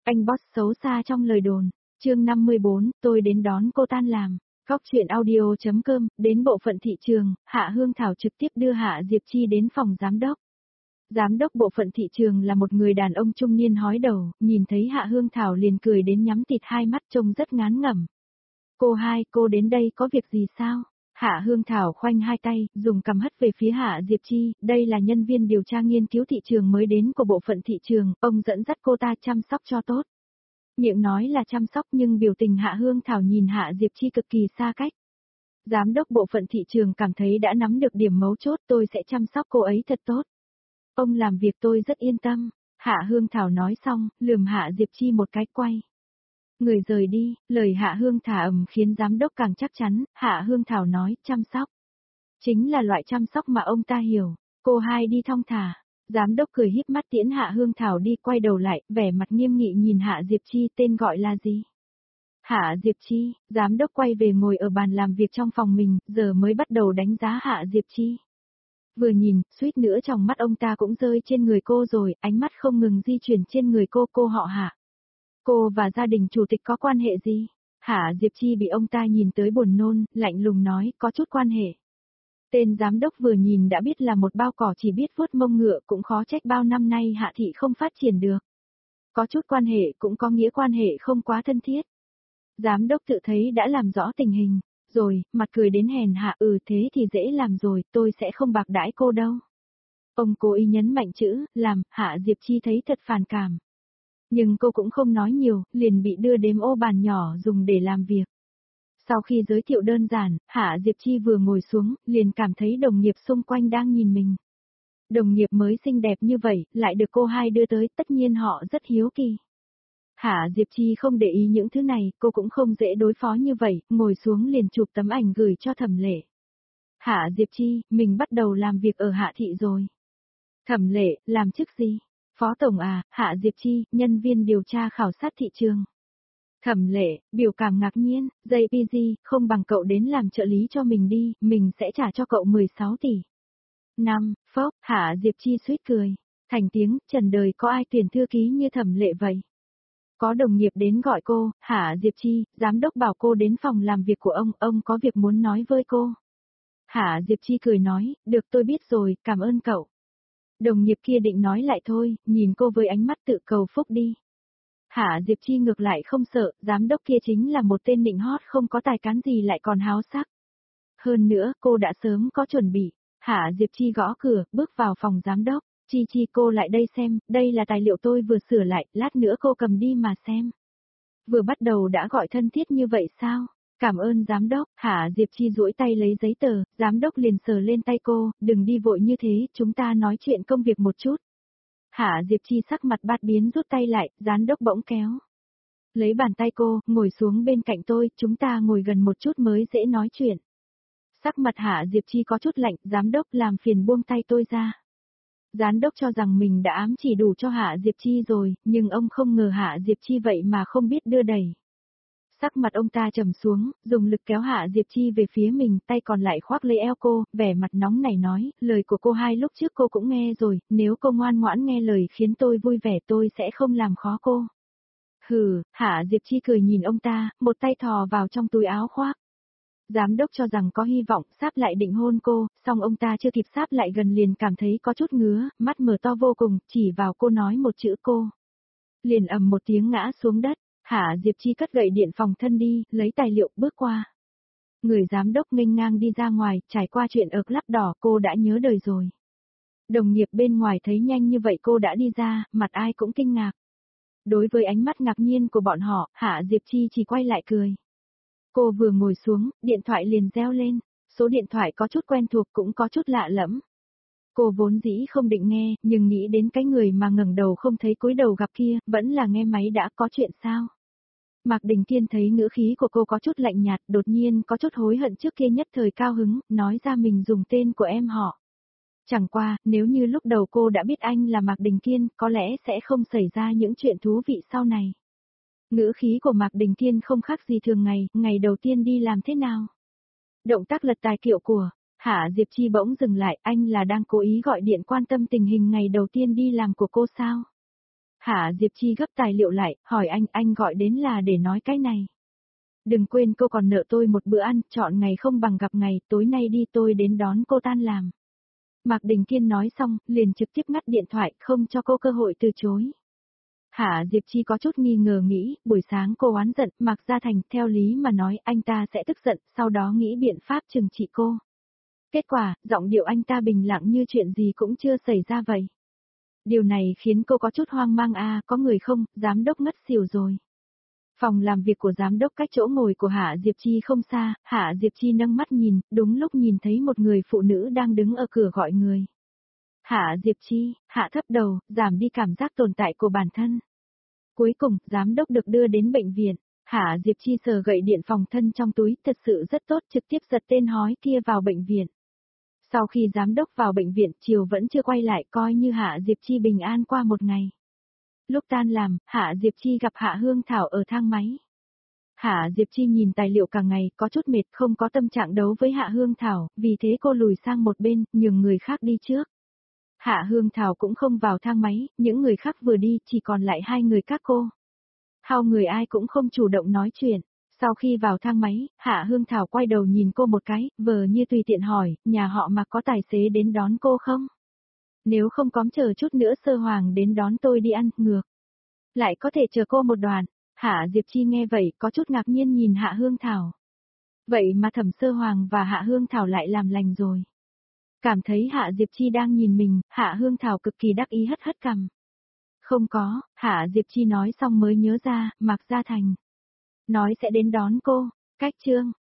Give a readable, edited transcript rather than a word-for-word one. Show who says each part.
Speaker 1: Anh boss xấu xa trong lời đồn. Chương 54, tôi đến đón cô tan làm. Góc chuyện audio.com, đến bộ phận thị trường, Hạ Hương Thảo trực tiếp đưa Hạ Diệp Chi đến phòng giám đốc. Giám đốc bộ phận thị trường là một người đàn ông trung niên hói đầu, nhìn thấy Hạ Hương Thảo liền cười đến nhắm tịt hai mắt trông rất ngán ngẩm. Cô hai, cô đến đây có việc gì sao? Hạ Hương Thảo khoanh hai tay, dùng cầm hất về phía Hạ Diệp Chi, đây là nhân viên điều tra nghiên cứu thị trường mới đến của bộ phận thị trường, ông dẫn dắt cô ta chăm sóc cho tốt. Miệng nói là chăm sóc nhưng biểu tình Hạ Hương Thảo nhìn Hạ Diệp Chi cực kỳ xa cách. Giám đốc bộ phận thị trường cảm thấy đã nắm được điểm mấu chốt, tôi sẽ chăm sóc cô ấy thật tốt. Ông làm việc tôi rất yên tâm. Hạ Hương Thảo nói xong, lườm Hạ Diệp Chi một cái quay. Người rời đi, lời Hạ Hương Thảo khiến giám đốc càng chắc chắn, Hạ Hương Thảo nói, chăm sóc. Chính là loại chăm sóc mà ông ta hiểu. Cô hai đi thong thả. Giám đốc cười híp mắt tiễn Hạ Hương Thảo đi, quay đầu lại, vẻ mặt nghiêm nghị nhìn Hạ Diệp Chi, tên gọi là gì? Hạ Diệp Chi. Giám đốc quay về ngồi ở bàn làm việc trong phòng mình, giờ mới bắt đầu đánh giá Hạ Diệp Chi. Vừa nhìn, suýt nữa trong mắt ông ta cũng rơi trên người cô rồi, ánh mắt không ngừng di chuyển trên người cô họ Hạ. Cô và gia đình chủ tịch có quan hệ gì? Hạ Diệp Chi bị ông ta nhìn tới buồn nôn, lạnh lùng nói, có chút quan hệ. Tên giám đốc vừa nhìn đã biết là một bao cỏ chỉ biết vuốt mông ngựa, cũng khó trách bao năm nay Hạ thị không phát triển được. Có chút quan hệ cũng có nghĩa quan hệ không quá thân thiết. Giám đốc tự thấy đã làm rõ tình hình, rồi, mặt cười đến hèn hạ, thế thì dễ làm rồi, tôi sẽ không bạc đãi cô đâu. Ông cố ý nhấn mạnh chữ, làm, Hạ Diệp Chi thấy thật phản cảm. Nhưng cô cũng không nói nhiều, liền bị đưa đến ô bàn nhỏ dùng để làm việc. Sau khi giới thiệu đơn giản, Hạ Diệp Chi vừa ngồi xuống, liền cảm thấy đồng nghiệp xung quanh đang nhìn mình. Đồng nghiệp mới xinh đẹp như vậy, lại được cô hai đưa tới, tất nhiên họ rất hiếu kỳ. Hạ Diệp Chi không để ý những thứ này, cô cũng không dễ đối phó như vậy, ngồi xuống liền chụp tấm ảnh gửi cho Thẩm Lệ. Hạ Diệp Chi, mình bắt đầu làm việc ở Hạ thị rồi. Thẩm Lệ, làm chức gì? Phó tổng à? Hạ Diệp Chi, nhân viên điều tra khảo sát thị trường. Thẩm Lệ, biểu cảm ngạc nhiên, JPG, không bằng cậu đến làm trợ lý cho mình đi, mình sẽ trả cho cậu 16 tỷ. Phốc, Hạ Diệp Chi suýt cười. Thành tiếng, trần đời có ai tuyển thư ký như Thẩm Lệ vậy? Có đồng nghiệp đến gọi cô, Hạ Diệp Chi, giám đốc bảo cô đến phòng làm việc của ông có việc muốn nói với cô. Hạ Diệp Chi cười nói, được tôi biết rồi, cảm ơn cậu. Đồng nghiệp kia định nói lại thôi, nhìn cô với ánh mắt tự cầu phúc đi. Hạ Diệp Chi ngược lại không sợ, giám đốc kia chính là một tên nịnh hót không có tài cán gì lại còn háo sắc. Hơn nữa, cô đã sớm có chuẩn bị. Hạ Diệp Chi gõ cửa, bước vào phòng giám đốc. Chi cô lại đây xem, đây là tài liệu tôi vừa sửa lại, lát nữa cô cầm đi mà xem. Vừa bắt đầu đã gọi thân thiết như vậy sao? Cảm ơn giám đốc. Hạ Diệp Chi duỗi tay lấy giấy tờ, giám đốc liền sờ lên tay cô, đừng đi vội như thế, chúng ta nói chuyện công việc một chút. Hạ Diệp Chi sắc mặt bát biến rút tay lại, giám đốc bỗng kéo. Lấy bàn tay cô, ngồi xuống bên cạnh tôi, chúng ta ngồi gần một chút mới dễ nói chuyện. Sắc mặt Hạ Diệp Chi có chút lạnh, giám đốc làm phiền buông tay tôi ra. Giám đốc cho rằng mình đã ám chỉ đủ cho Hạ Diệp Chi rồi, nhưng ông không ngờ Hạ Diệp Chi vậy mà không biết đưa đẩy. Sắc mặt ông ta trầm xuống, dùng lực kéo Hạ Diệp Chi về phía mình, tay còn lại khoác lấy eo cô, vẻ mặt nóng nảy nói, lời của cô hai lúc trước cô cũng nghe rồi, nếu cô ngoan ngoãn nghe lời khiến tôi vui vẻ tôi sẽ không làm khó cô. Hừ, Hạ Diệp Chi cười nhìn ông ta, một tay thò vào trong túi áo khoác. Giám đốc cho rằng có hy vọng, sáp lại định hôn cô, song ông ta chưa kịp sáp lại gần liền cảm thấy có chút ngứa, mắt mở to vô cùng, chỉ vào cô nói một chữ cô. Liền ầm một tiếng ngã xuống đất, Hạ Diệp Chi cất gậy điện phòng thân đi, lấy tài liệu bước qua. Người giám đốc nghênh ngang đi ra ngoài, trải qua chuyện ở Club Đỏ cô đã nhớ đời rồi. Đồng nghiệp bên ngoài thấy nhanh như vậy cô đã đi ra, mặt ai cũng kinh ngạc. Đối với ánh mắt ngạc nhiên của bọn họ, Hạ Diệp Chi chỉ quay lại cười. Cô vừa ngồi xuống, điện thoại liền reo lên, số điện thoại có chút quen thuộc cũng có chút lạ lẫm. Cô vốn dĩ không định nghe, nhưng nghĩ đến cái người mà ngẩng đầu không thấy cúi đầu gặp kia, vẫn là nghe máy đã, có chuyện sao? Mạc Đình Kiên thấy ngữ khí của cô có chút lạnh nhạt, đột nhiên có chút hối hận trước kia nhất thời cao hứng, nói ra mình dùng tên của em họ. Chẳng qua, nếu như lúc đầu cô đã biết anh là Mạc Đình Kiên, có lẽ sẽ không xảy ra những chuyện thú vị sau này. Ngữ khí của Mạc Đình Kiên không khác gì thường ngày đầu tiên đi làm thế nào? Động tác lật tài liệu của Hạ Diệp Chi bỗng dừng lại, anh là đang cố ý gọi điện quan tâm tình hình ngày đầu tiên đi làm của cô sao? Hạ Diệp Chi gấp tài liệu lại, hỏi anh gọi đến là để nói cái này. Đừng quên cô còn nợ tôi một bữa ăn, chọn ngày không bằng gặp ngày, tối nay đi tôi đến đón cô tan làm. Mạc Đình Kiên nói xong, liền trực tiếp ngắt điện thoại, không cho cô cơ hội từ chối. Hạ Diệp Chi có chút nghi ngờ nghĩ, buổi sáng cô oán giận, Mạc Gia Thành, theo lý mà nói anh ta sẽ tức giận, sau đó nghĩ biện pháp trừng trị cô. Kết quả, giọng điệu anh ta bình lặng như chuyện gì cũng chưa xảy ra vậy. Điều này khiến cô có chút hoang mang có người không, giám đốc ngất xỉu rồi. Phòng làm việc của giám đốc cách chỗ ngồi của Hạ Diệp Chi không xa, Hạ Diệp Chi nâng mắt nhìn, đúng lúc nhìn thấy một người phụ nữ đang đứng ở cửa gọi người. Hạ Diệp Chi, hạ thấp đầu, giảm đi cảm giác tồn tại của bản thân. Cuối cùng, giám đốc được đưa đến bệnh viện. Hạ Diệp Chi sờ gậy điện phòng thân trong túi, thật sự rất tốt, trực tiếp giật tên hói kia vào bệnh viện. Sau khi giám đốc vào bệnh viện, chiều vẫn chưa quay lại, coi như Hạ Diệp Chi bình an qua một ngày. Lúc tan làm, Hạ Diệp Chi gặp Hạ Hương Thảo ở thang máy. Hạ Diệp Chi nhìn tài liệu cả ngày, có chút mệt, không có tâm trạng đấu với Hạ Hương Thảo, vì thế cô lùi sang một bên, nhường người khác đi trước. Hạ Hương Thảo cũng không vào thang máy, những người khác vừa đi, chỉ còn lại hai người các cô. Hai người ai cũng không chủ động nói chuyện. Sau khi vào thang máy, Hạ Hương Thảo quay đầu nhìn cô một cái, vờ như tùy tiện hỏi, nhà họ Mạc có tài xế đến đón cô không? Nếu không có chờ chút nữa Sơ Hoàng đến đón tôi đi ăn, ngược. Lại có thể chờ cô một đoạn. Hạ Diệp Chi nghe vậy có chút ngạc nhiên nhìn Hạ Hương Thảo. Vậy mà Thẩm Sơ Hoàng và Hạ Hương Thảo lại làm lành rồi. Cảm thấy Hạ Diệp Chi đang nhìn mình, Hạ Hương Thảo cực kỳ đắc ý hất hất cằm. Không có, Hạ Diệp Chi nói xong mới nhớ ra, Mạc Gia Thành. Nói sẽ đến đón cô, cách chương.